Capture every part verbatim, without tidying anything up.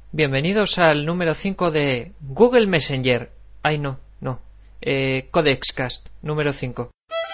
Bienvenidos al número cinco de Google Messenger. Ay, no, no. Eh, Codexcast, número cinco.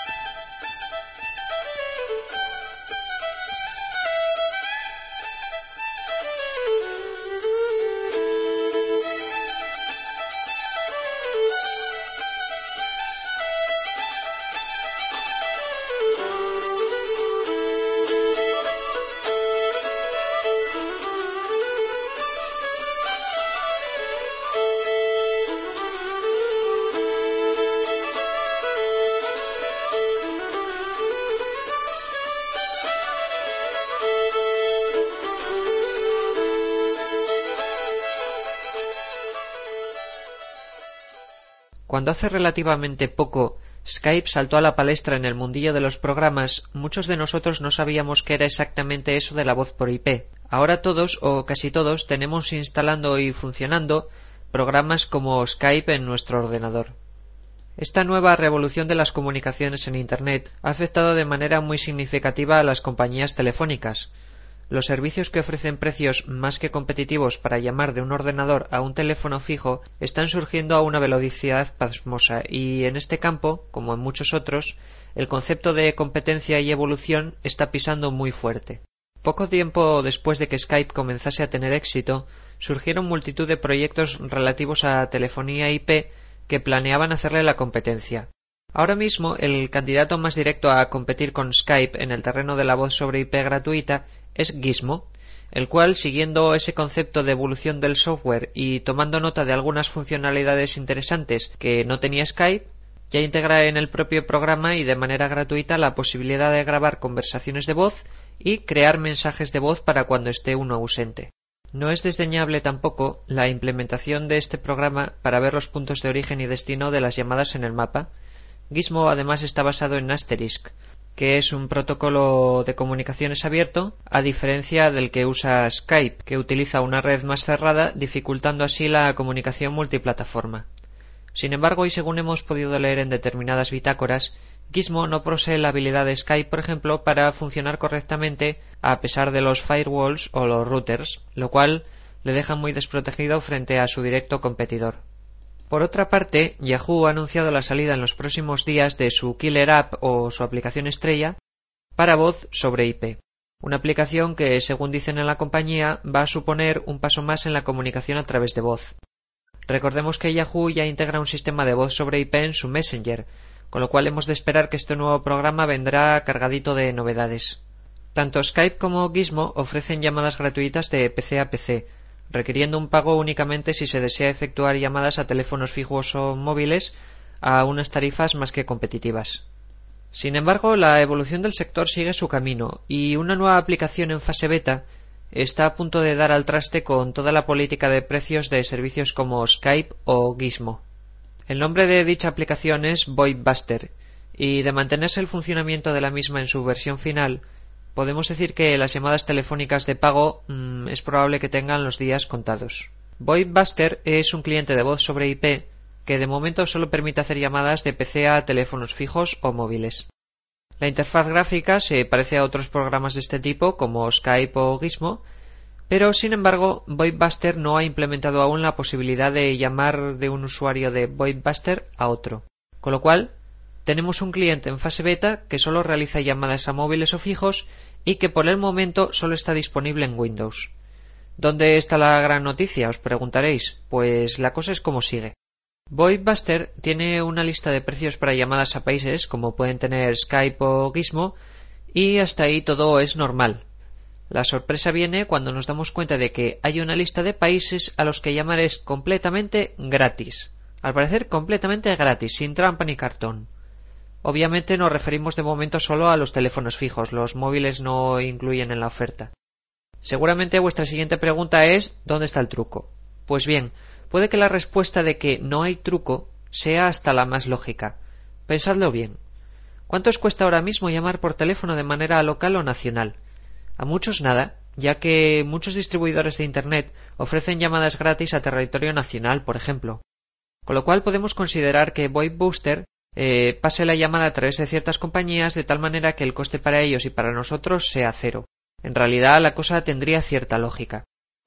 Cuando hace relativamente poco Skype saltó a la palestra en el mundillo de los programas, muchos de nosotros no sabíamos qué era exactamente eso de la voz por I P. Ahora todos, o casi todos, tenemos instalando y funcionando programas como Skype en nuestro ordenador. Esta nueva revolución de las comunicaciones en Internet ha afectado de manera muy significativa a las compañías telefónicas. Los servicios que ofrecen precios más que competitivos para llamar de un ordenador a un teléfono fijo están surgiendo a una velocidad pasmosa y en este campo, como en muchos otros, el concepto de competencia y evolución está pisando muy fuerte. Poco tiempo después de que Skype comenzase a tener éxito, surgieron multitud de proyectos relativos a telefonía I P que planeaban hacerle la competencia. Ahora mismo, el candidato más directo a competir con Skype en el terreno de la voz sobre I P gratuita es Gizmo, el cual, siguiendo ese concepto de evolución del software y tomando nota de algunas funcionalidades interesantes que no tenía Skype, ya integra en el propio programa y de manera gratuita la posibilidad de grabar conversaciones de voz y crear mensajes de voz para cuando esté uno ausente. No es desdeñable tampoco la implementación de este programa para ver los puntos de origen y destino de las llamadas en el mapa. Gizmo además está basado en Asterisk, que es un protocolo de comunicaciones abierto, a diferencia del que usa Skype, que utiliza una red más cerrada, dificultando así la comunicación multiplataforma. Sin embargo, y según hemos podido leer en determinadas bitácoras, Gizmo no posee la habilidad de Skype, por ejemplo, para funcionar correctamente a pesar de los firewalls o los routers, lo cual le deja muy desprotegido frente a su directo competidor. Por otra parte, Yahoo ha anunciado la salida en los próximos días de su Killer App o su aplicación estrella para voz sobre I P, una aplicación que, según dicen en la compañía, va a suponer un paso más en la comunicación a través de voz. Recordemos que Yahoo ya integra un sistema de voz sobre I P en su Messenger, con lo cual hemos de esperar que este nuevo programa vendrá cargadito de novedades. Tanto Skype como Gizmo ofrecen llamadas gratuitas de P C a P C, requiriendo un pago únicamente si se desea efectuar llamadas a teléfonos fijos o móviles a unas tarifas más que competitivas. Sin embargo, la evolución del sector sigue su camino y una nueva aplicación en fase beta está a punto de dar al traste con toda la política de precios de servicios como Skype o Gizmo. El nombre de dicha aplicación es VoIPbuster y, de mantenerse el funcionamiento de la misma en su versión final, podemos decir que las llamadas telefónicas de pago mmm, es probable que tengan los días contados. VoIPbuster es un cliente de voz sobre I P que de momento solo permite hacer llamadas de P C a teléfonos fijos o móviles. La interfaz gráfica se parece a otros programas de este tipo como Skype o Gizmo, pero sin embargo VoIPbuster no ha implementado aún la posibilidad de llamar de un usuario de VoIPbuster a otro, con lo cual tenemos un cliente en fase beta que solo realiza llamadas a móviles o fijos y que por el momento solo está disponible en Windows. ¿Dónde está la gran noticia?, os preguntaréis. Pues la cosa es como sigue. VoIPbuster tiene una lista de precios para llamadas a países como pueden tener Skype o Gizmo y hasta ahí todo es normal. La sorpresa viene cuando nos damos cuenta de que hay una lista de países a los que llamar es completamente gratis. Al parecer completamente gratis, sin trampa ni cartón. Obviamente nos referimos de momento solo a los teléfonos fijos, los móviles no incluyen en la oferta. Seguramente vuestra siguiente pregunta es ¿dónde está el truco? Pues bien, puede que la respuesta de que no hay truco sea hasta la más lógica. Pensadlo bien. ¿Cuánto os cuesta ahora mismo llamar por teléfono de manera local o nacional? A muchos nada, ya que muchos distribuidores de Internet ofrecen llamadas gratis a territorio nacional, por ejemplo. Con lo cual podemos considerar que VoIPbuster Eh, pase la llamada a través de ciertas compañías de tal manera que el coste para ellos y para nosotros sea cero. En realidad la cosa tendría cierta lógica.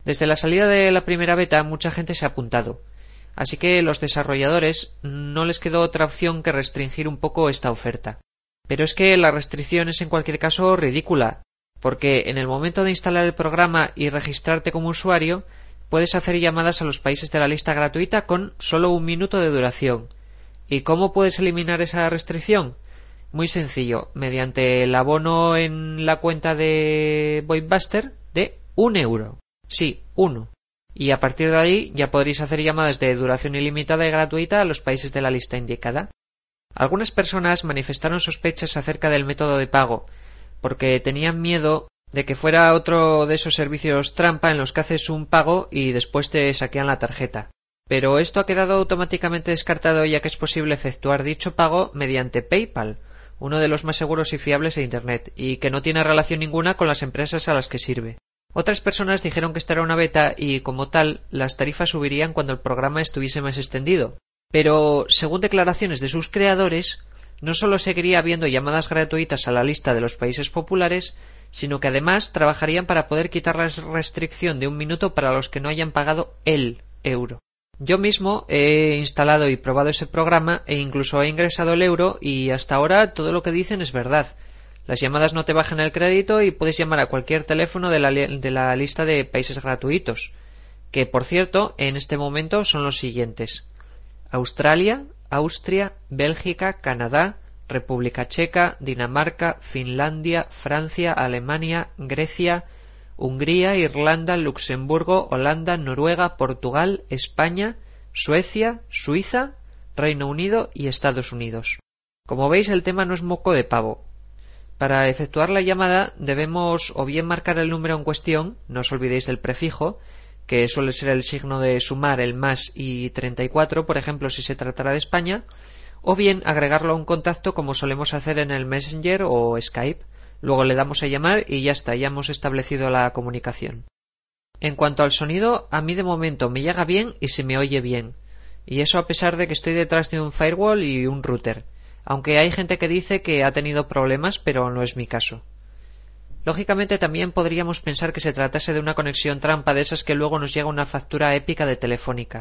Desde la salida de la primera beta mucha gente se ha apuntado, así que los desarrolladores no les quedó otra opción que restringir un poco esta oferta. Pero es que la restricción es en cualquier caso ridícula, porque en el momento de instalar el programa y registrarte como usuario, puedes hacer llamadas a los países de la lista gratuita con solo un minuto de duración. ¿Y cómo puedes eliminar esa restricción? Muy sencillo, mediante el abono en la cuenta de VoIPbuster de un euro. Sí, uno. Y a partir de ahí ya podréis hacer llamadas de duración ilimitada y gratuita a los países de la lista indicada. Algunas personas manifestaron sospechas acerca del método de pago, porque tenían miedo de que fuera otro de esos servicios trampa en los que haces un pago y después te saquean la tarjeta. Pero esto ha quedado automáticamente descartado, ya que es posible efectuar dicho pago mediante PayPal, uno de los más seguros y fiables de Internet, y que no tiene relación ninguna con las empresas a las que sirve. Otras personas dijeron que esta era una beta y, como tal, las tarifas subirían cuando el programa estuviese más extendido. Pero, según declaraciones de sus creadores, no solo seguiría habiendo llamadas gratuitas a la lista de los países populares, sino que además trabajarían para poder quitar la restricción de un minuto para los que no hayan pagado el euro. Yo mismo he instalado y probado ese programa e incluso he ingresado el euro y hasta ahora todo lo que dicen es verdad. Las llamadas no te bajan el crédito y puedes llamar a cualquier teléfono de la, de la lista de países gratuitos, que por cierto en este momento son los siguientes: Australia, Austria, Bélgica, Canadá, República Checa, Dinamarca, Finlandia, Francia, Alemania, Grecia, Hungría, Irlanda, Luxemburgo, Holanda, Noruega, Portugal, España, Suecia, Suiza, Reino Unido y Estados Unidos. Como veis, el tema no es moco de pavo. Para efectuar la llamada debemos o bien marcar el número en cuestión, no os olvidéis del prefijo, que suele ser el signo de sumar, el más y treinta y cuatro, por ejemplo, si se tratara de España, o bien agregarlo a un contacto como solemos hacer en el Messenger o Skype. Luego le damos a llamar y ya está, ya hemos establecido la comunicación. En cuanto al sonido, a mí de momento me llega bien y se me oye bien, y eso a pesar de que estoy detrás de un firewall y un router, aunque hay gente que dice que ha tenido problemas, pero no es mi caso. Lógicamente también podríamos pensar que se tratase de una conexión trampa de esas que luego nos llega una factura épica de Telefónica.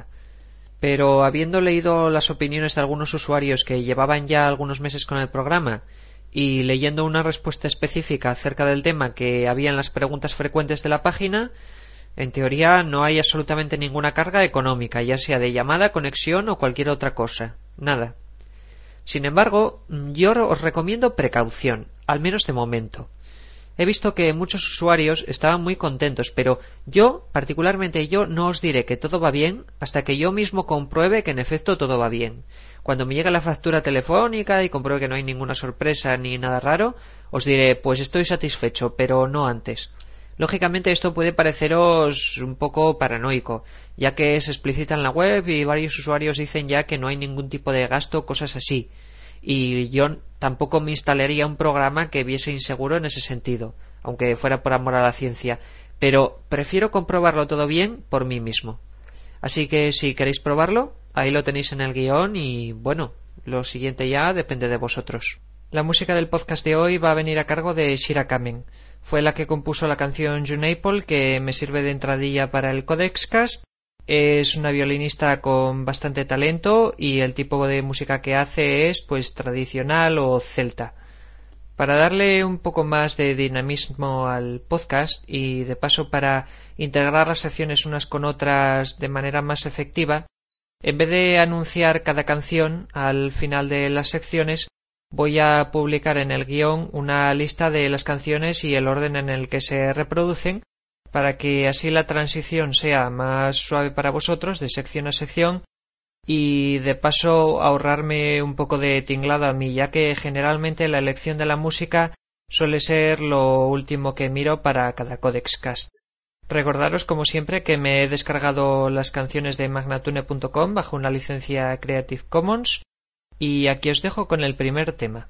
Pero habiendo leído las opiniones de algunos usuarios que llevaban ya algunos meses con el programa y leyendo una respuesta específica acerca del tema que había en las preguntas frecuentes de la página, en teoría no hay absolutamente ninguna carga económica, ya sea de llamada, conexión o cualquier otra cosa. Nada. Sin embargo, yo os recomiendo precaución, al menos de momento. He visto que muchos usuarios estaban muy contentos, pero yo, particularmente yo, no os diré que todo va bien hasta que yo mismo compruebe que en efecto todo va bien. Cuando me llegue la factura telefónica y compruebe que no hay ninguna sorpresa ni nada raro, os diré, pues estoy satisfecho, pero no antes. Lógicamente esto puede pareceros un poco paranoico, ya que se explicita en la web y varios usuarios dicen ya que no hay ningún tipo de gasto o cosas así. Y yo tampoco me instalaría un programa que viese inseguro en ese sentido, aunque fuera por amor a la ciencia, pero prefiero comprobarlo todo bien por mí mismo. Así que si queréis probarlo, ahí lo tenéis en el guión y bueno, lo siguiente ya depende de vosotros. La música del podcast de hoy va a venir a cargo de Shira Kamen. Fue la que compuso la canción June-Apple, que me sirve de entradilla para el Codexcast. Es una violinista con bastante talento y el tipo de música que hace es pues tradicional o celta. Para darle un poco más de dinamismo al podcast y de paso para integrar las secciones unas con otras de manera más efectiva, en vez de anunciar cada canción al final de las secciones, voy a publicar en el guión una lista de las canciones y el orden en el que se reproducen, para que así la transición sea más suave para vosotros de sección a sección y de paso ahorrarme un poco de tinglado a mí, ya que generalmente la elección de la música suele ser lo último que miro para cada Codexcast. Recordaros como siempre que me he descargado las canciones de magnatune punto com bajo una licencia Creative Commons y aquí os dejo con el primer tema.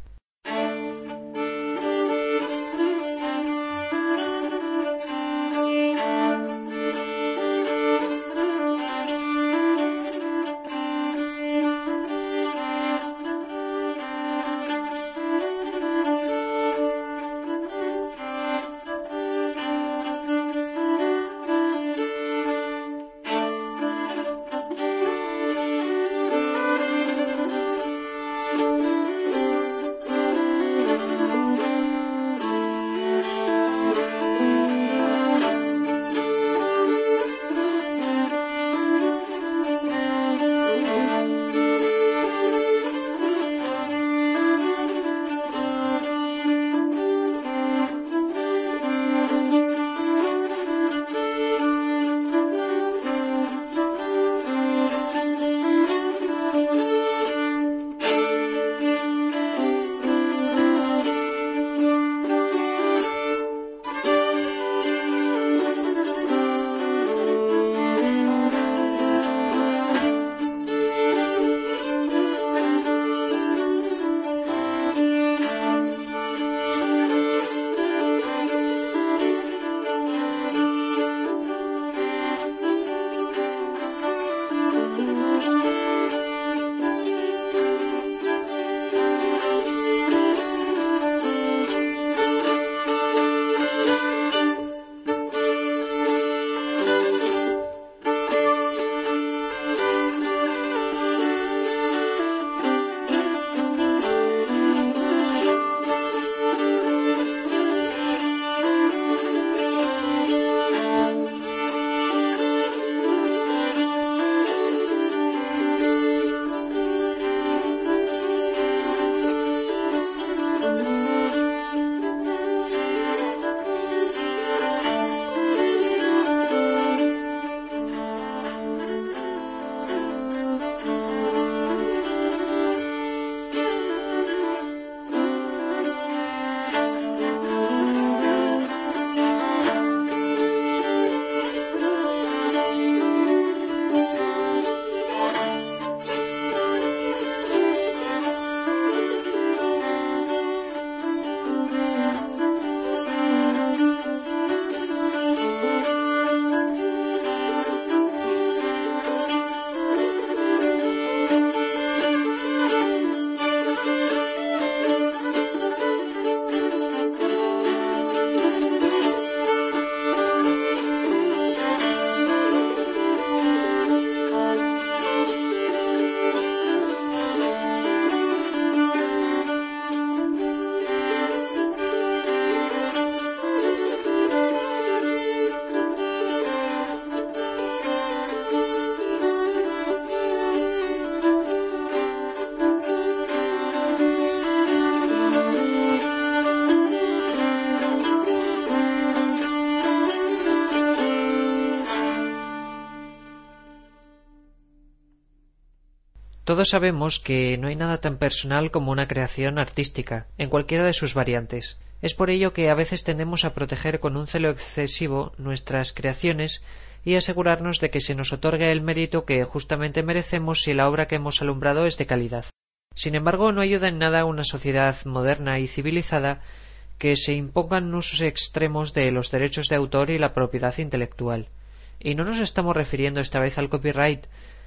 Todos sabemos que no hay nada tan personal como una creación artística, en cualquiera de sus variantes. Es por ello que a veces tendemos a proteger con un celo excesivo nuestras creaciones y asegurarnos de que se nos otorgue el mérito que justamente merecemos si la obra que hemos alumbrado es de calidad. Sin embargo, no ayuda en nada a una sociedad moderna y civilizada que se impongan usos extremos de los derechos de autor y la propiedad intelectual. Y no nos estamos refiriendo esta vez al copyright,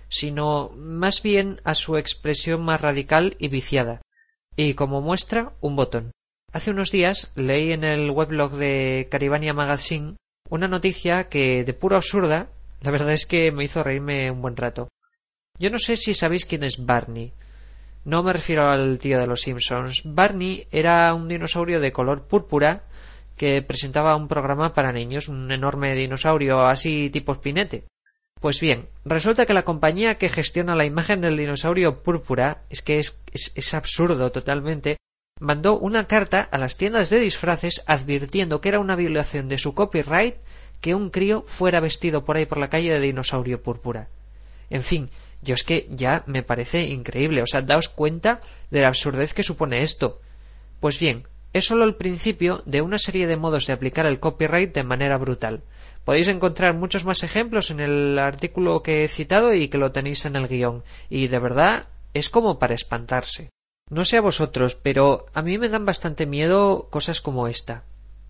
sino más bien a su expresión más radical y viciada. Y como muestra, un botón. Hace unos días leí en el weblog de Caribania Magazine una noticia que, de puro absurda, la verdad es que me hizo reírme un buen rato. Yo no sé si sabéis quién es Barney. No me refiero al tío de los Simpsons. Barney era un dinosaurio de color púrpura que presentaba un programa para niños, un enorme dinosaurio así tipo espinete. Pues bien, resulta que la compañía que gestiona la imagen del dinosaurio púrpura, es que es, es, es absurdo totalmente, mandó una carta a las tiendas de disfraces advirtiendo que era una violación de su copyright que un crío fuera vestido por ahí por la calle de dinosaurio púrpura. En fin, yo es que ya me parece increíble, o sea, daos cuenta de la absurdez que supone esto. Pues bien, es solo el principio de una serie de modos de aplicar el copyright de manera brutal. Podéis encontrar muchos más ejemplos en el artículo que he citado y que lo tenéis en el guión, y de verdad es como para espantarse. No sé a vosotros, pero a mí me dan bastante miedo cosas como esta.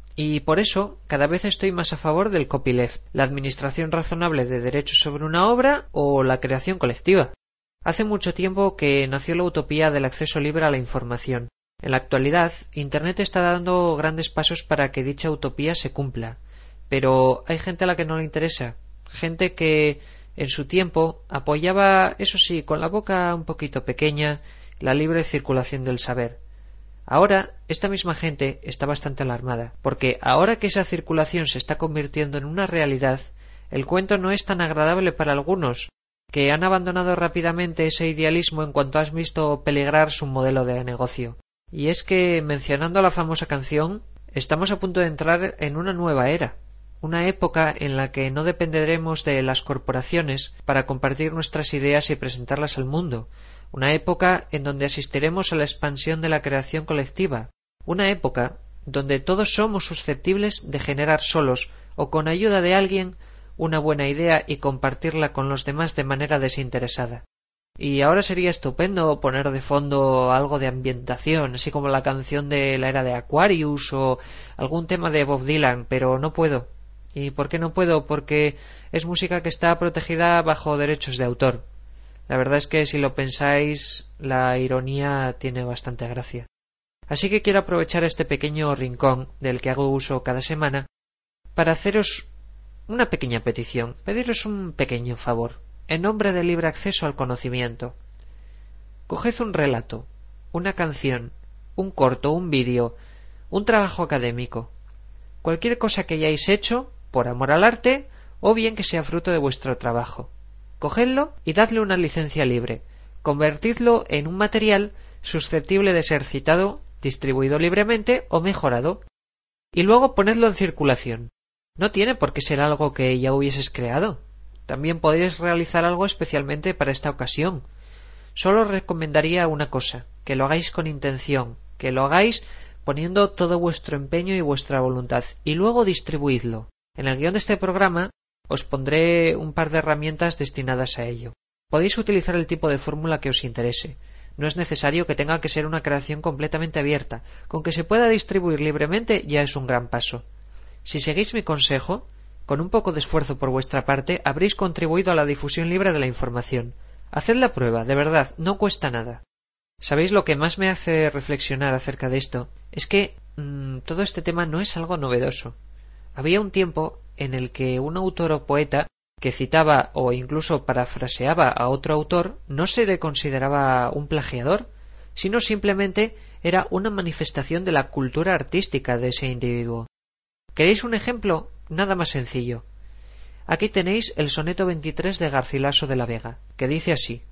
Y por eso cada vez estoy más a favor del copyleft, la administración razonable de derechos sobre una obra o la creación colectiva. Hace mucho tiempo que nació la utopía del acceso libre a la información. En la actualidad, Internet está dando grandes pasos para que dicha utopía se cumpla. Pero hay gente a la que no le interesa, gente que en su tiempo apoyaba, eso sí, con la boca un poquito pequeña, la libre circulación del saber. Ahora, esta misma gente está bastante alarmada, porque ahora que esa circulación se está convirtiendo en una realidad, el cuento no es tan agradable para algunos, que han abandonado rápidamente ese idealismo en cuanto has visto peligrar su modelo de negocio. Y es que, mencionando la famosa canción, estamos a punto de entrar en una nueva era. Una época en la que no dependeremos de las corporaciones para compartir nuestras ideas y presentarlas al mundo. Una época en donde asistiremos a la expansión de la creación colectiva. Una época donde todos somos susceptibles de generar solos o con ayuda de alguien una buena idea y compartirla con los demás de manera desinteresada. Y ahora sería estupendo poner de fondo algo de ambientación, así como la canción de la era de Aquarius o algún tema de Bob Dylan, pero no puedo. ¿Y por qué no puedo? Porque es música que está protegida bajo derechos de autor. La verdad es que si lo pensáis, la ironía tiene bastante gracia. Así que quiero aprovechar este pequeño rincón del que hago uso cada semana para haceros una pequeña petición, pediros un pequeño favor, en nombre del libre acceso al conocimiento. Coged un relato, una canción, un corto, un vídeo, un trabajo académico, cualquier cosa que hayáis hecho por amor al arte o bien que sea fruto de vuestro trabajo. Cogedlo y dadle una licencia libre. Convertidlo en un material susceptible de ser citado, distribuido libremente o mejorado. Y luego ponedlo en circulación. No tiene por qué ser algo que ya hubieses creado. También podéis realizar algo especialmente para esta ocasión. Solo os recomendaría una cosa, que lo hagáis con intención, que lo hagáis poniendo todo vuestro empeño y vuestra voluntad, y luego distribuidlo. En el guión de este programa os pondré un par de herramientas destinadas a ello. Podéis utilizar el tipo de fórmula que os interese. No es necesario que tenga que ser una creación completamente abierta. Con que se pueda distribuir libremente ya es un gran paso. Si seguís mi consejo, con un poco de esfuerzo por vuestra parte, habréis contribuido a la difusión libre de la información. Haced la prueba, de verdad, no cuesta nada. ¿Sabéis lo que más me hace reflexionar acerca de esto? Es que mmm, todo este tema no es algo novedoso. Había un tiempo en el que un autor o poeta que citaba o incluso parafraseaba a otro autor no se le consideraba un plagiador, sino simplemente era una manifestación de la cultura artística de ese individuo. ¿Queréis un ejemplo? Nada más sencillo. Aquí tenéis el soneto veintitrés de Garcilaso de la Vega, que dice así: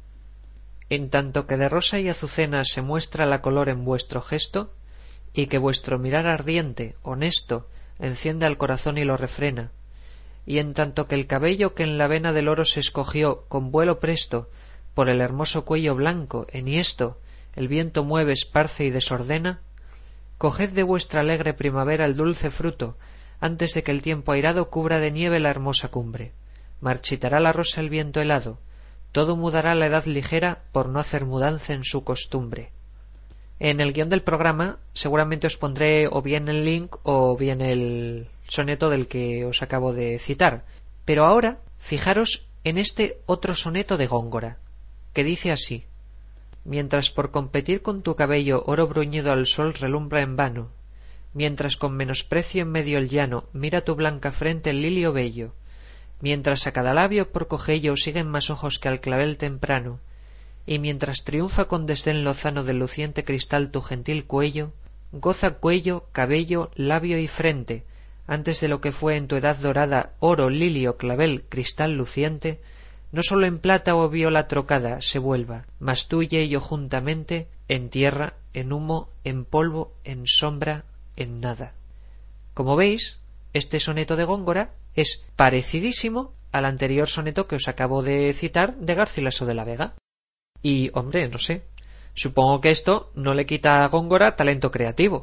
En tanto que de rosa y azucena se muestra la color en vuestro gesto, y que vuestro mirar ardiente, honesto, enciende al corazón y lo refrena, y en tanto que el cabello que en la vena del oro se escogió con vuelo presto por el hermoso cuello blanco, enhiesto, el viento mueve, esparce y desordena, coged de vuestra alegre primavera el dulce fruto, antes de que el tiempo airado cubra de nieve la hermosa cumbre. Marchitará la rosa el viento helado, todo mudará la edad ligera por no hacer mudanza en su costumbre. En el guión del programa seguramente os pondré o bien el link o bien el soneto del que os acabo de citar, pero ahora fijaros en este otro soneto de Góngora, que dice así: mientras por competir con tu cabello oro bruñido al sol relumbra en vano, mientras con menosprecio en medio el llano mira tu blanca frente el lilio bello, mientras a cada labio por cogello siguen más ojos que al clavel temprano, y mientras triunfa con desdén lozano del luciente cristal tu gentil cuello, goza cuello, cabello, labio y frente, antes de lo que fue en tu edad dorada oro, lilio, clavel, cristal luciente, no sólo en plata o viola trocada se vuelva, mas tú y ello juntamente, en tierra, en humo, en polvo, en sombra, en nada. Como veis, este soneto de Góngora es parecidísimo al anterior soneto que os acabo de citar de Garcilaso de la Vega. Y, hombre, no sé, supongo que esto no le quita a Góngora talento creativo.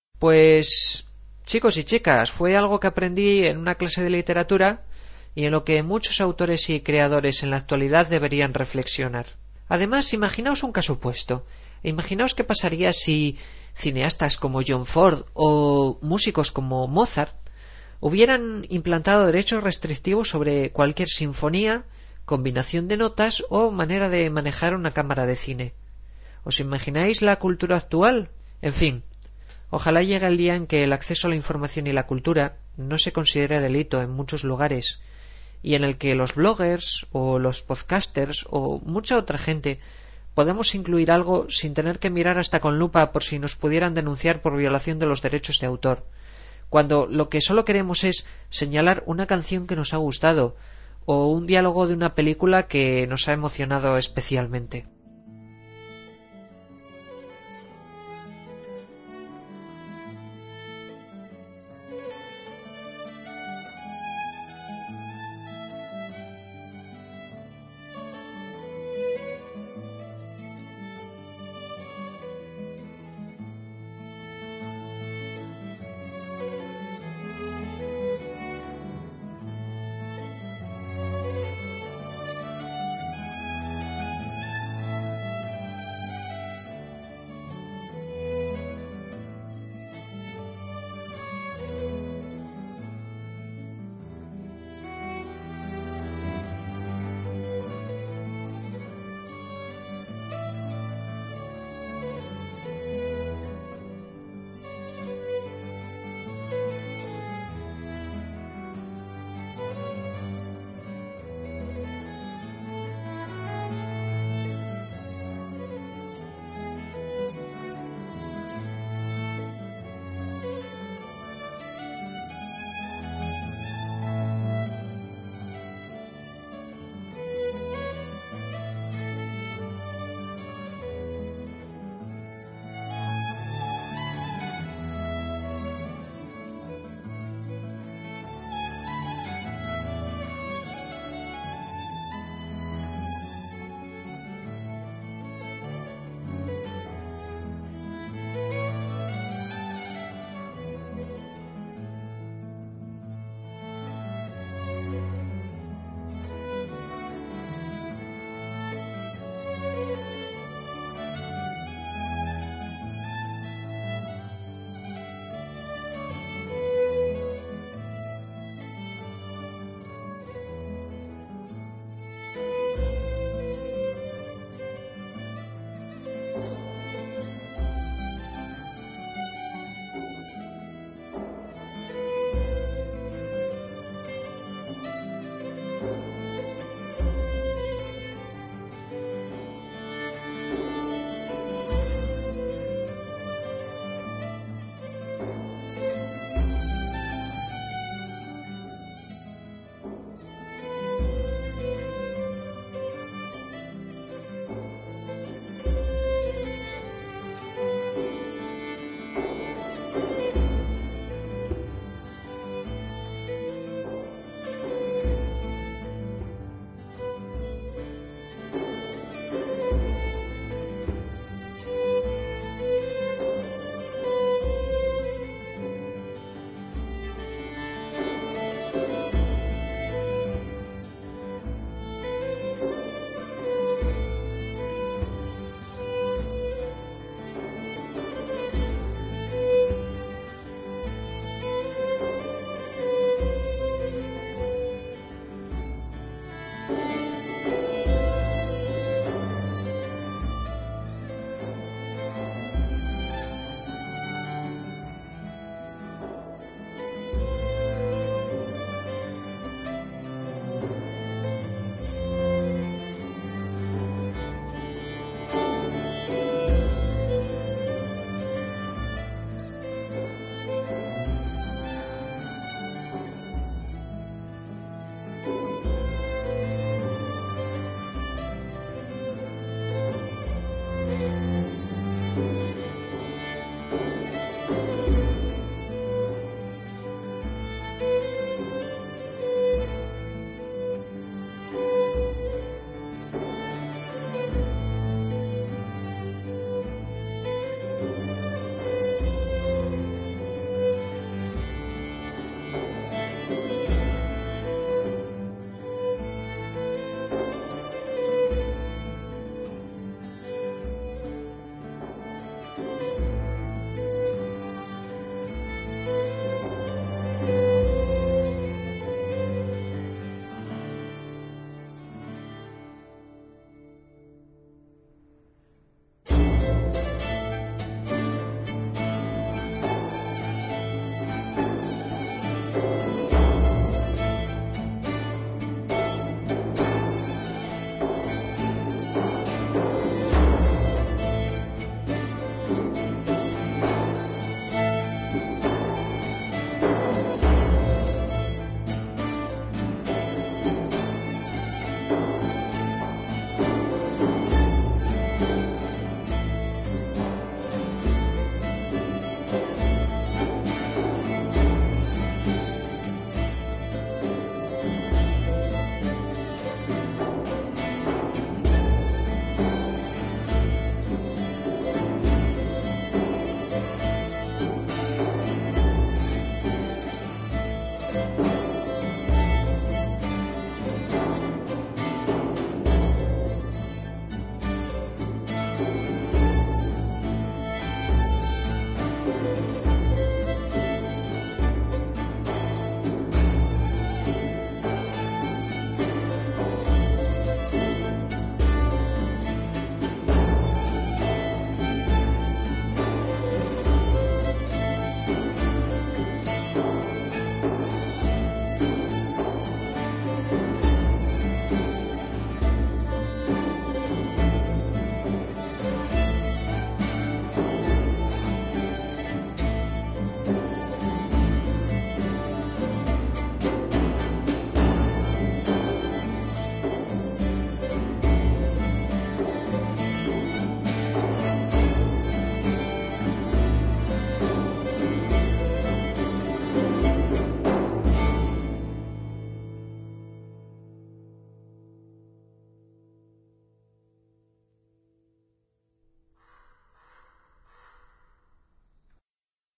Pues, chicos y chicas, fue algo que aprendí en una clase de literatura y en lo que muchos autores y creadores en la actualidad deberían reflexionar. Además, imaginaos un caso opuesto. Imaginaos qué pasaría si cineastas como John Ford o músicos como Mozart hubieran implantado derechos restrictivos sobre cualquier sinfonía, combinación de notas o manera de manejar una cámara de cine. ¿Os imagináis la cultura actual? En fin, ojalá llegue el día en que el acceso a la información y la cultura no se considere delito en muchos lugares, y en el que los bloggers o los podcasters o mucha otra gente podamos incluir algo sin tener que mirar hasta con lupa por si nos pudieran denunciar por violación de los derechos de autor, cuando lo que solo queremos es señalar una canción que nos ha gustado o un diálogo de una película que nos ha emocionado especialmente.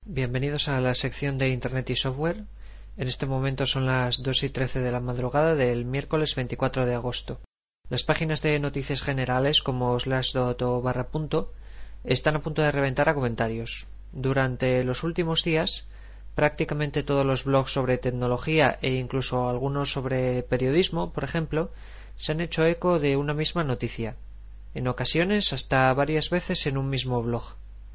Bienvenidos a la sección de Internet y Software. En este momento son las dos y trece de la madrugada del miércoles veinticuatro de agosto. Las páginas de noticias generales como Slashdot o barra punto están a punto de reventar a comentarios. Durante los últimos días, prácticamente todos los blogs sobre tecnología e incluso algunos sobre periodismo, por ejemplo, se han hecho eco de una misma noticia, en ocasiones hasta varias veces en un mismo blog.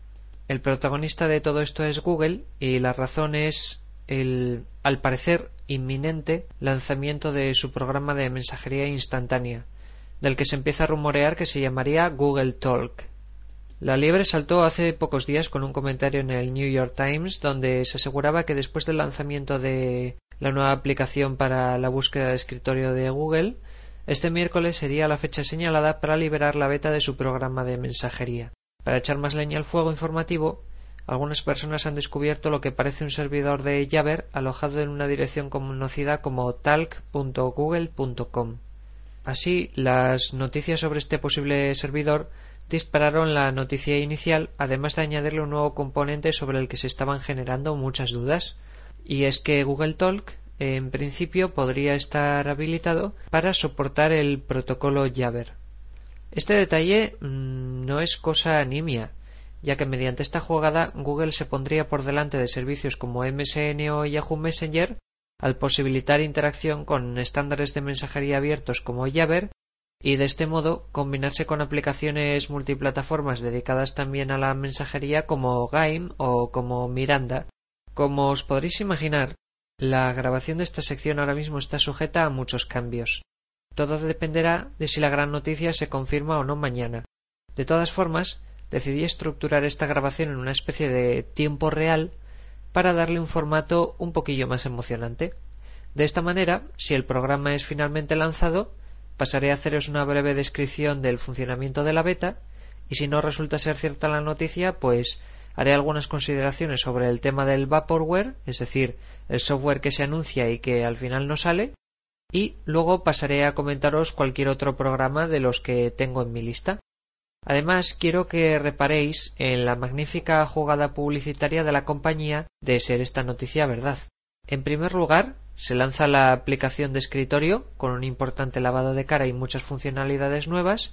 El protagonista de todo esto es Google y la razón es el, al parecer, inminente lanzamiento de su programa de mensajería instantánea, del que se empieza a rumorear que se llamaría Google Talk. La liebre saltó hace pocos días con un comentario en el New York Times donde se aseguraba que después del lanzamiento de la nueva aplicación para la búsqueda de escritorio de Google, este miércoles sería la fecha señalada para liberar la beta de su programa de mensajería. Para echar más leña al fuego informativo, algunas personas han descubierto lo que parece un servidor de Jabber alojado en una dirección conocida como talk punto google punto com. Así, las noticias sobre este posible servidor dispararon la noticia inicial, además de añadirle un nuevo componente sobre el que se estaban generando muchas dudas, y es que Google Talk en principio podría estar habilitado para soportar el protocolo Jabber. Este detalle mmm, no es cosa nimia, ya que mediante esta jugada Google se pondría por delante de servicios como M S N o Yahoo Messenger al posibilitar interacción con estándares de mensajería abiertos como Jabber y de este modo combinarse con aplicaciones multiplataformas dedicadas también a la mensajería como Gaim o como Miranda. Como os podréis imaginar, la grabación de esta sección ahora mismo está sujeta a muchos cambios. Todo dependerá de si la gran noticia se confirma o no mañana. De todas formas, decidí estructurar esta grabación en una especie de tiempo real para darle un formato un poquillo más emocionante. De esta manera, si el programa es finalmente lanzado, pasaré a haceros una breve descripción del funcionamiento de la beta y si no resulta ser cierta la noticia, pues haré algunas consideraciones sobre el tema del vaporware, es decir, el software que se anuncia y que al final no sale, y luego pasaré a comentaros cualquier otro programa de los que tengo en mi lista. Además, quiero que reparéis en la magnífica jugada publicitaria de la compañía de ser esta noticia verdad. En primer lugar, se lanza la aplicación de escritorio con un importante lavado de cara y muchas funcionalidades nuevas,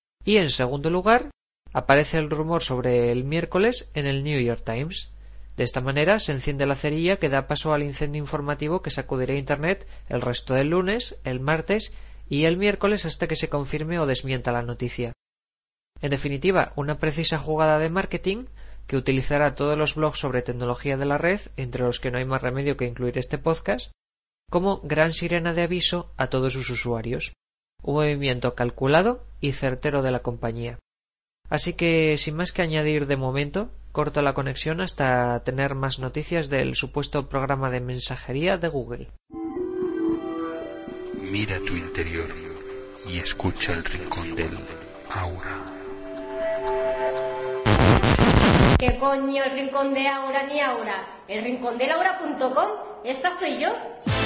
y en segundo lugar, aparece el rumor sobre el miércoles en el New York Times. De esta manera se enciende la cerilla que da paso al incendio informativo que sacudirá Internet el resto del lunes, el martes y el miércoles hasta que se confirme o desmienta la noticia. En definitiva, una precisa jugada de marketing que utilizará todos los blogs sobre tecnología de la red, entre los que no hay más remedio que incluir este podcast, como gran sirena de aviso a todos sus usuarios. Un movimiento calculado y certero de la compañía. Así que, sin más que añadir de momento, corto la conexión hasta tener más noticias del supuesto programa de mensajería de Google. Mira tu interior y escucha el rincón del Aura. ¿Qué coño el rincón de Aura ni Aura? El rincón del aura punto com. Esta soy yo.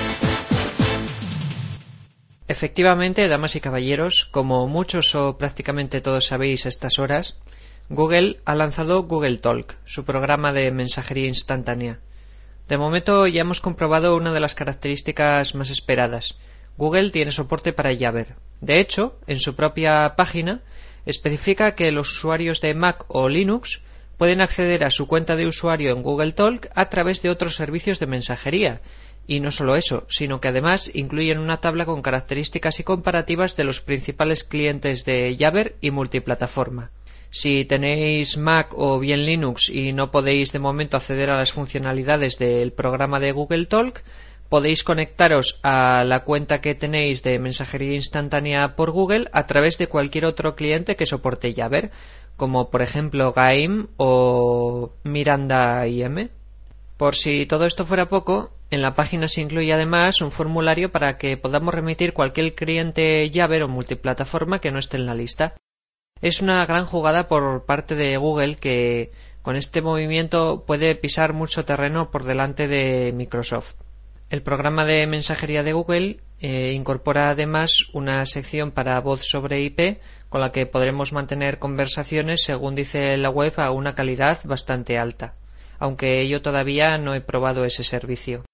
Efectivamente, damas y caballeros, como muchos o prácticamente todos sabéis a estas horas, Google ha lanzado Google Talk, su programa de mensajería instantánea. De momento ya hemos comprobado una de las características más esperadas. Google tiene soporte para Jabber. De hecho, en su propia página especifica que los usuarios de Mac o Linux pueden acceder a su cuenta de usuario en Google Talk a través de otros servicios de mensajería. Y no solo eso, sino que además incluyen una tabla con características y comparativas de los principales clientes de Jabber y multiplataforma. Si tenéis Mac o bien Linux y no podéis de momento acceder a las funcionalidades del programa de Google Talk, podéis conectaros a la cuenta que tenéis de mensajería instantánea por Google a través de cualquier otro cliente que soporte Jabber, como por ejemplo Gaim o Miranda I M. Por si todo esto fuera poco, en la página se incluye además un formulario para que podamos remitir cualquier cliente Jabber o multiplataforma que no esté en la lista. Es una gran jugada por parte de Google que con este movimiento puede pisar mucho terreno por delante de Microsoft. El programa de mensajería de Google eh, incorpora además una sección para voz sobre I P con la que podremos mantener conversaciones, según dice la web, a una calidad bastante alta. aunque yo todavía no he probado ese servicio.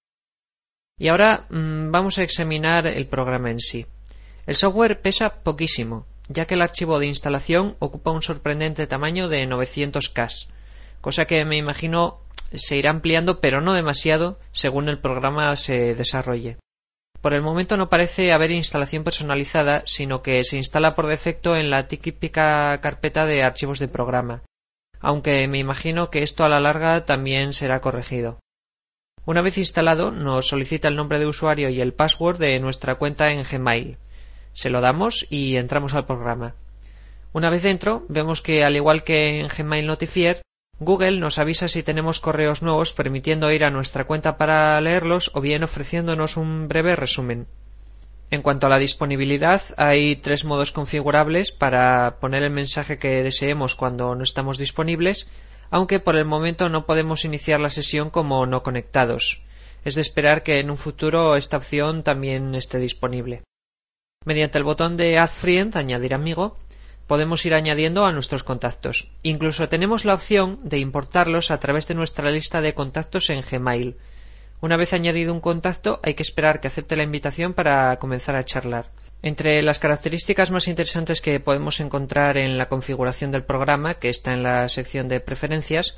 Y ahora mmm, vamos a examinar el programa en sí. El software pesa poquísimo, ya que el archivo de instalación ocupa un sorprendente tamaño de novecientos K, cosa que me imagino se irá ampliando, pero no demasiado, según el programa se desarrolle. Por el momento no parece haber instalación personalizada, sino que se instala por defecto en la típica carpeta de archivos de programa, aunque me imagino que esto a la larga también será corregido. Una vez instalado, nos solicita el nombre de usuario y el password de nuestra cuenta en Gmail. Se lo damos y entramos al programa. Una vez dentro, vemos que, al igual que en Gmail Notifier, Google nos avisa si tenemos correos nuevos, permitiendo ir a nuestra cuenta para leerlos o bien ofreciéndonos un breve resumen. En cuanto a la disponibilidad, hay tres modos configurables para poner el mensaje que deseemos cuando no estamos disponibles, aunque por el momento no podemos iniciar la sesión como no conectados. Es de esperar que en un futuro esta opción también esté disponible. Mediante el botón de Add Friend, añadir amigo, podemos ir añadiendo a nuestros contactos. Incluso tenemos la opción de importarlos a través de nuestra lista de contactos en Gmail. Una vez añadido un contacto, hay que esperar que acepte la invitación para comenzar a charlar. Entre las características más interesantes que podemos encontrar en la configuración del programa, que está en la sección de preferencias,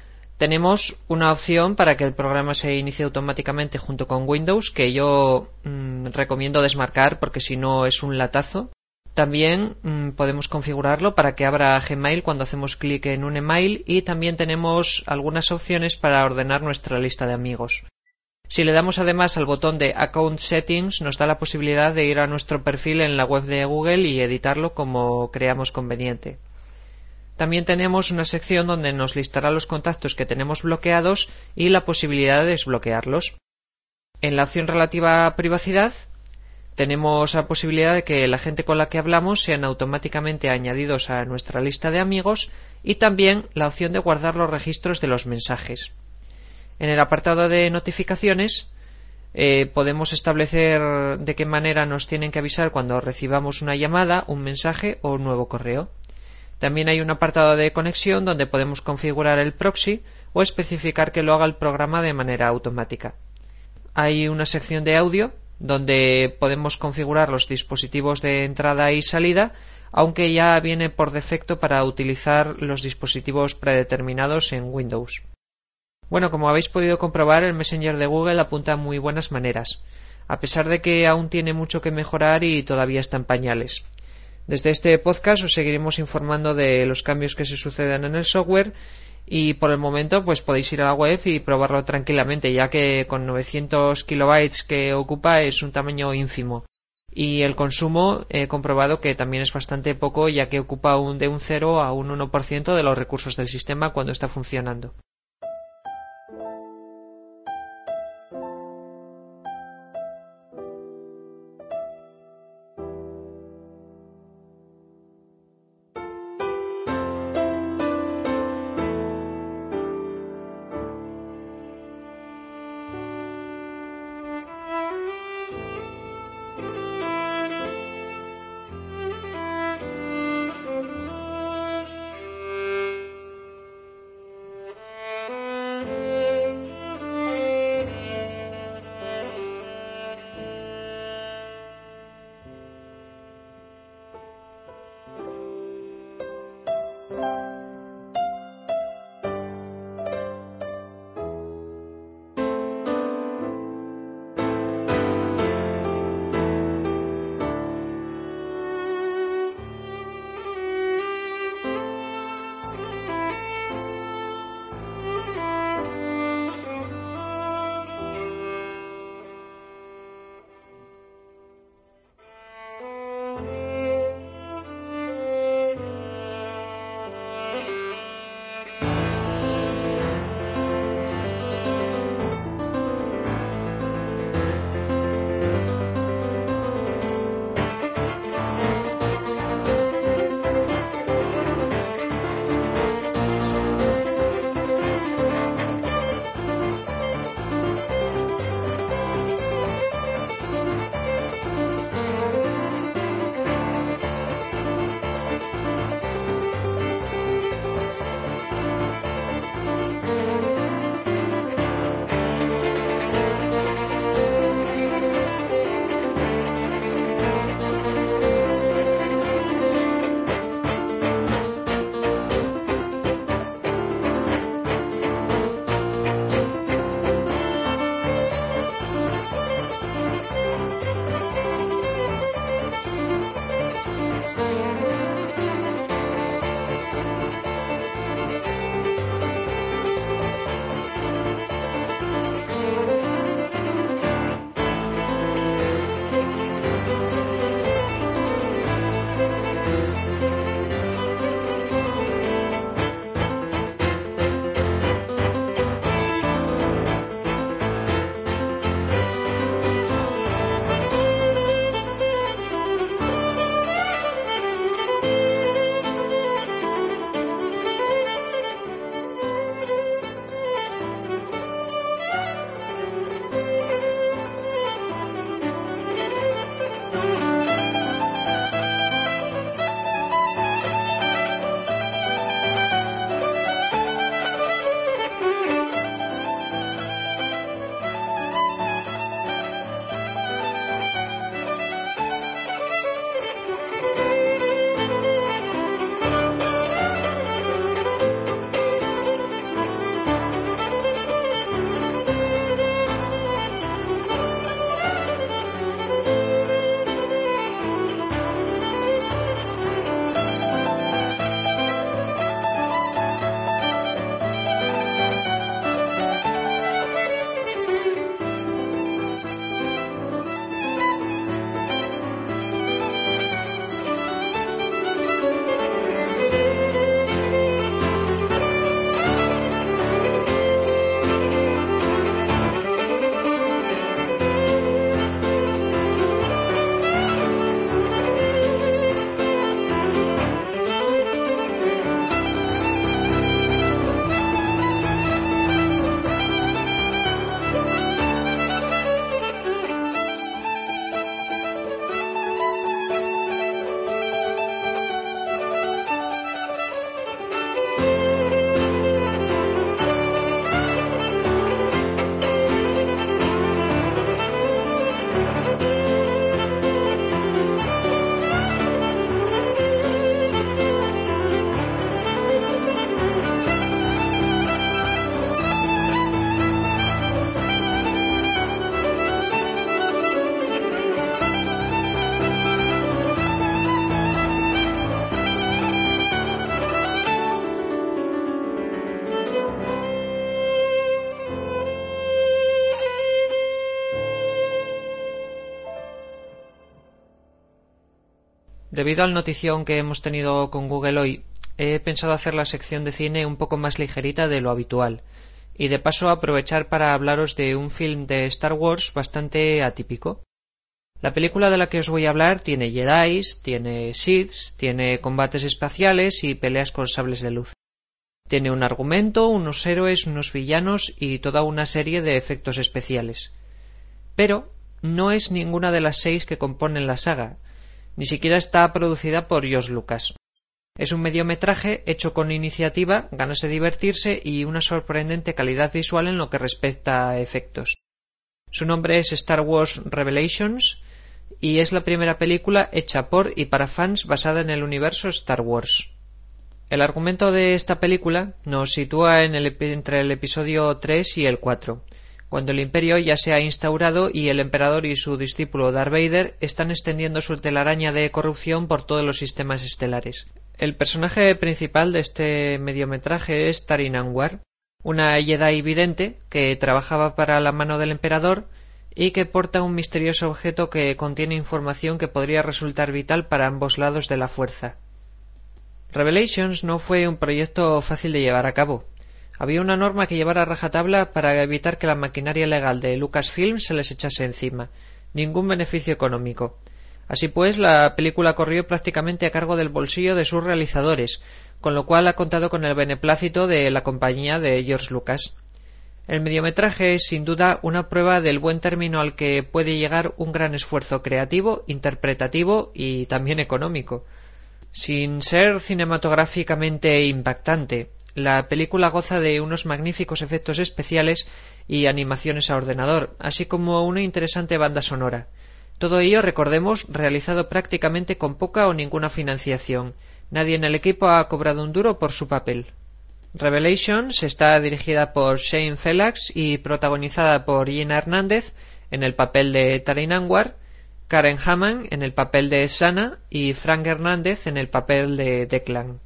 tenemos una opción para que el programa se inicie automáticamente junto con Windows, que yo mmm, recomiendo desmarcar porque si no es un latazo. También mmm, podemos configurarlo para que abra Gmail cuando hacemos clic en un email, y también tenemos algunas opciones para ordenar nuestra lista de amigos. Si le damos además al botón de Account Settings, nos da la posibilidad de ir a nuestro perfil en la web de Google y editarlo como creamos conveniente. También tenemos una sección donde nos listará los contactos que tenemos bloqueados y la posibilidad de desbloquearlos. En la opción relativa a privacidad, tenemos la posibilidad de que la gente con la que hablamos sean automáticamente añadidos a nuestra lista de amigos, y también la opción de guardar los registros de los mensajes. En el apartado de notificaciones eh, podemos establecer de qué manera nos tienen que avisar cuando recibamos una llamada, un mensaje o un nuevo correo. También hay un apartado de conexión donde podemos configurar el proxy o especificar que lo haga el programa de manera automática. Hay una sección de audio donde podemos configurar los dispositivos de entrada y salida, aunque ya viene por defecto para utilizar los dispositivos predeterminados en Windows. Bueno, como habéis podido comprobar, el Messenger de Google apunta a muy buenas maneras, a pesar de que aún tiene mucho que mejorar y todavía está en pañales. Desde este podcast os seguiremos informando de los cambios que se sucedan en el software, y por el momento pues podéis ir a la web y probarlo tranquilamente, ya que con novecientos kilobytes que ocupa es un tamaño ínfimo. Y el consumo he comprobado que también es bastante poco, ya que ocupa un, de un cero a un uno por ciento de los recursos del sistema cuando está funcionando. Debido al notición que hemos tenido con Google hoy, he pensado hacer la sección de cine un poco más ligerita de lo habitual, y de paso aprovechar para hablaros de un film de Star Wars bastante atípico. La película de la que os voy a hablar tiene Jedis, tiene Siths, tiene combates espaciales y peleas con sables de luz. Tiene un argumento, unos héroes, unos villanos y toda una serie de efectos especiales. Pero no es ninguna de las seis que componen la saga, ni siquiera está producida por George Lucas. Es un mediometraje hecho con iniciativa, ganas de divertirse y una sorprendente calidad visual en lo que respecta a efectos. Su nombre es Star Wars Revelations y es la primera película hecha por y para fans basada en el universo Star Wars. El argumento de esta película nos sitúa en el, entre el episodio tres y el cuatro, cuando el Imperio ya se ha instaurado y el Emperador y su discípulo Darth Vader están extendiendo su telaraña de corrupción por todos los sistemas estelares. El personaje principal de este mediometraje es Tarin Anwar, una Jedi vidente que trabajaba para la mano del Emperador y que porta un misterioso objeto que contiene información que podría resultar vital para ambos lados de la fuerza. Revelations no fue un proyecto fácil de llevar a cabo. Había una norma que llevar a rajatabla para evitar que la maquinaria legal de Lucasfilm se les echase encima. Ningún beneficio económico. Así pues, la película corrió prácticamente a cargo del bolsillo de sus realizadores, con lo cual ha contado con el beneplácito de la compañía de George Lucas. El mediometraje es sin duda una prueba del buen término al que puede llegar un gran esfuerzo creativo, interpretativo y también económico. Sin ser cinematográficamente impactante, la película goza de unos magníficos efectos especiales y animaciones a ordenador, así como una interesante banda sonora. Todo ello, recordemos, realizado prácticamente con poca o ninguna financiación. Nadie en el equipo ha cobrado un duro por su papel. Revelations está dirigida por Shane Felax y protagonizada por Gina Hernández en el papel de Tarin Anwar, Karen Hamann en el papel de Sana y Frank Hernández en el papel de Declan.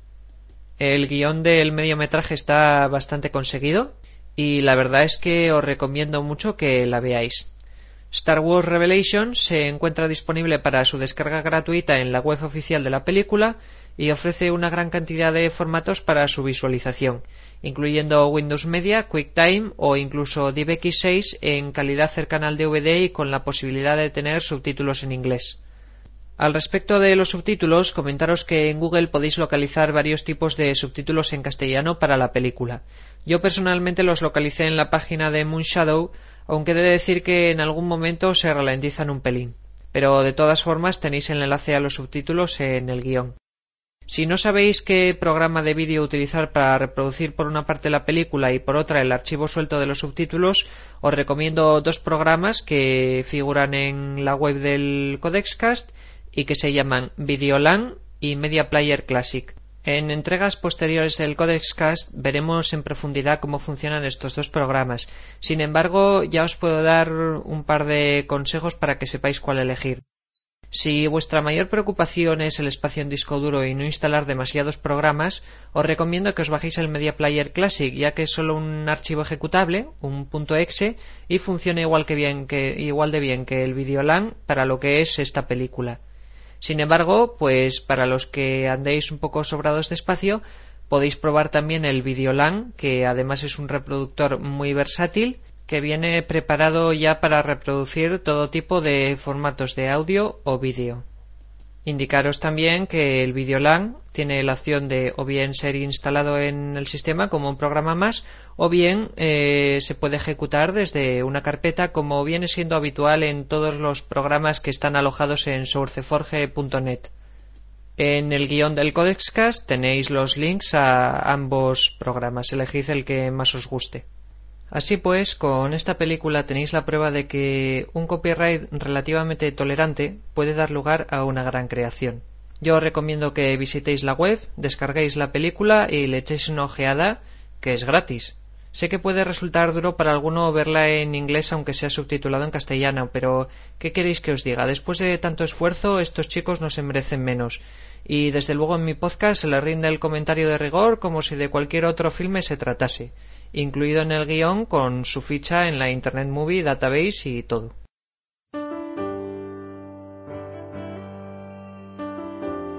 El guión del mediometraje está bastante conseguido y la verdad es que os recomiendo mucho que la veáis. Star Wars Revelations se encuentra disponible para su descarga gratuita en la web oficial de la película y ofrece una gran cantidad de formatos para su visualización, incluyendo Windows Media, QuickTime o incluso DivX seis en calidad cercana al D V D y con la posibilidad de tener subtítulos en inglés. Al respecto de los subtítulos, comentaros que en Google podéis localizar varios tipos de subtítulos en castellano para la película. Yo personalmente los localicé en la página de Moonshadow, aunque he de decir que en algún momento se ralentizan un pelín. Pero de todas formas tenéis el enlace a los subtítulos en el guión. Si no sabéis qué programa de vídeo utilizar para reproducir por una parte la película y por otra el archivo suelto de los subtítulos, os recomiendo dos programas que figuran en la web del Codexcast y que se llaman Videolan y Media Player Classic. En entregas posteriores del Codexcast veremos en profundidad cómo funcionan estos dos programas. Sin embargo, ya os puedo dar un par de consejos para que sepáis cuál elegir. Si vuestra mayor preocupación es el espacio en disco duro y no instalar demasiados programas, os recomiendo que os bajéis el Media Player Classic, ya que es solo un archivo ejecutable, un .exe, y funciona igual, que bien que, igual de bien que el Videolan para lo que es esta película. Sin embargo, pues para los que andéis un poco sobrados de espacio, podéis probar también el Videolan, que además es un reproductor muy versátil, que viene preparado ya para reproducir todo tipo de formatos de audio o vídeo. Indicaros también que el Videolan tiene la opción de o bien ser instalado en el sistema como un programa más, o bien eh, se puede ejecutar desde una carpeta, como viene siendo habitual en todos los programas que están alojados en sourceforge punto net. En el guión del Codexcast tenéis los links a ambos programas, elegid el que más os guste. Así pues, con esta película tenéis la prueba de que un copyright relativamente tolerante puede dar lugar a una gran creación. Yo os recomiendo que visitéis la web, descarguéis la película y le echéis una ojeada, que es gratis. Sé que puede resultar duro para alguno verla en inglés aunque sea subtitulado en castellano, pero ¿qué queréis que os diga? Después de tanto esfuerzo, estos chicos no se merecen menos. Y desde luego en mi podcast se les rinde el comentario de rigor como si de cualquier otro filme se tratase, incluido en el guión con su ficha en la Internet Movie Database y todo.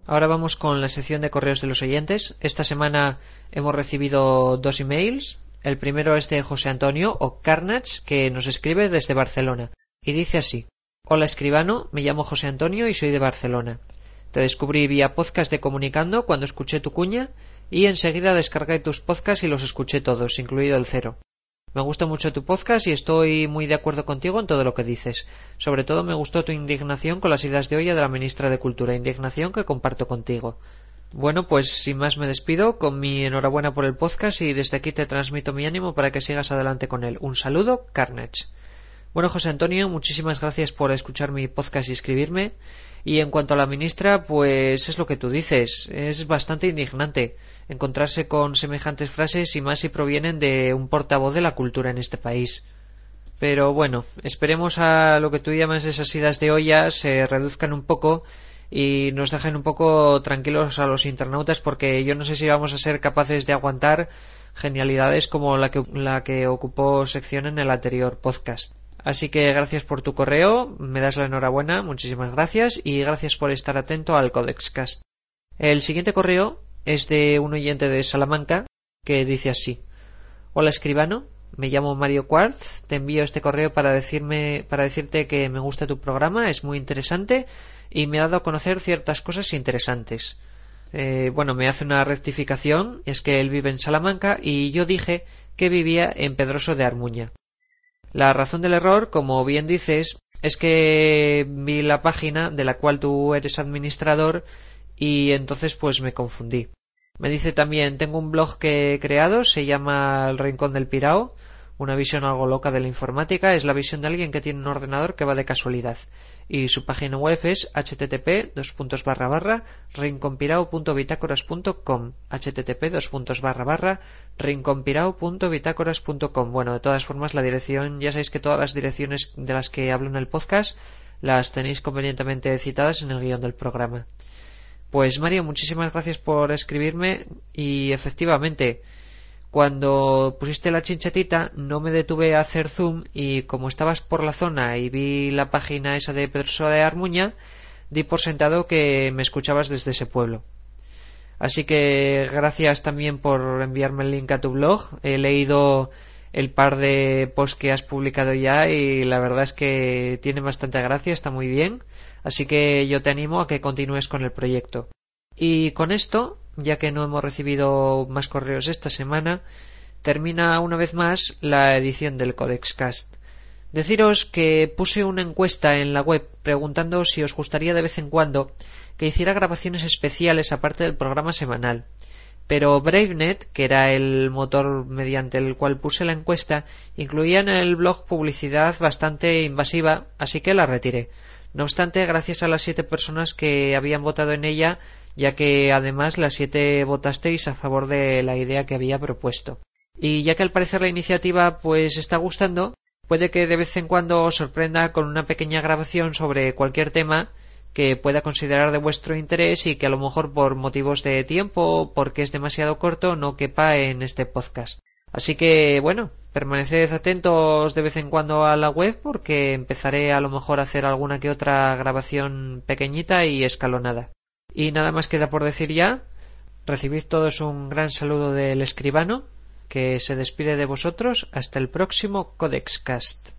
Ahora vamos con la sección de correos de los oyentes. Esta semana hemos recibido dos emails. El primero es de José Antonio o Carnage, que nos escribe desde Barcelona. Y dice así: Hola escribano, me llamo José Antonio y soy de Barcelona. Te descubrí vía podcast de Comunicando cuando escuché tu cuña y enseguida descargué tus podcasts y los escuché todos, incluido el cero. Me gusta mucho tu podcast y estoy muy de acuerdo contigo en todo lo que dices. Sobre todo me gustó tu indignación con las ideas de olla de la ministra de Cultura, indignación que comparto contigo. Bueno, pues sin más me despido con mi enhorabuena por el podcast y desde aquí te transmito mi ánimo para que sigas adelante con él. Un saludo, Carnage. Bueno, José Antonio, muchísimas gracias por escuchar mi podcast y escribirme. Y en cuanto a la ministra, pues es lo que tú dices, es bastante indignante encontrarse con semejantes frases y más si provienen de un portavoz de la cultura en este país. Pero bueno, esperemos a lo que tú llamas esas idas de olla se reduzcan un poco y nos dejen un poco tranquilos a los internautas, porque yo no sé si vamos a ser capaces de aguantar genialidades como la que, la que ocupó sección en el anterior podcast. Así que gracias por tu correo, me das la enhorabuena, muchísimas gracias y gracias por estar atento al Codexcast. El siguiente correo es de un oyente de Salamanca que dice así: Hola escribano, me llamo Mario Quartz, te envío este correo para decirme, para decirte que me gusta tu programa, es muy interesante y me ha dado a conocer ciertas cosas interesantes. Eh, bueno, me hace una rectificación, es que él vive en Salamanca y yo dije que vivía en Pedroso de Armuña. La razón del error, como bien dices, es que vi la página de la cual tú eres administrador y entonces pues me confundí. Me dice también: tengo un blog que he creado, se llama El Rincón del Pirao, una visión algo loca de la informática, es la visión de alguien que tiene un ordenador que va de casualidad. Y su página web es http dos puntos barra barra rinconpirao punto bitácoras punto com, http dos puntos barra barra rinconpirao punto bitácoras punto com. Bueno, de todas formas la dirección, ya sabéis que todas las direcciones de las que hablo en el podcast las tenéis convenientemente citadas en el guión del programa. Pues Mario, muchísimas gracias por escribirme y efectivamente, cuando pusiste la chinchetita no me detuve a hacer zoom y como estabas por la zona y vi la página esa de Pedroso de Armuña, di por sentado que me escuchabas desde ese pueblo. Así que gracias también por enviarme el link a tu blog. He leído el par de posts que has publicado ya y la verdad es que tiene bastante gracia, está muy bien. Así que yo te animo a que continúes con el proyecto. Y con esto, ya que no hemos recibido más correos esta semana, termina una vez más la edición del Codexcast. Deciros que puse una encuesta en la web preguntando si os gustaría de vez en cuando que hiciera grabaciones especiales aparte del programa semanal. Pero BraveNet, que era el motor mediante el cual puse la encuesta, incluía en el blog publicidad bastante invasiva, así que la retiré. No obstante, gracias a las siete personas que habían votado en ella, ya que además las siete votasteis a favor de la idea que había propuesto. Y ya que al parecer la iniciativa pues está gustando, puede que de vez en cuando os sorprenda con una pequeña grabación sobre cualquier tema que pueda considerar de vuestro interés y que a lo mejor por motivos de tiempo o porque es demasiado corto no quepa en este podcast. Así que bueno, permaneced atentos de vez en cuando a la web porque empezaré a lo mejor a hacer alguna que otra grabación pequeñita y escalonada. Y nada más queda por decir ya. Recibid todos un gran saludo del escribano, que se despide de vosotros hasta el próximo Codexcast.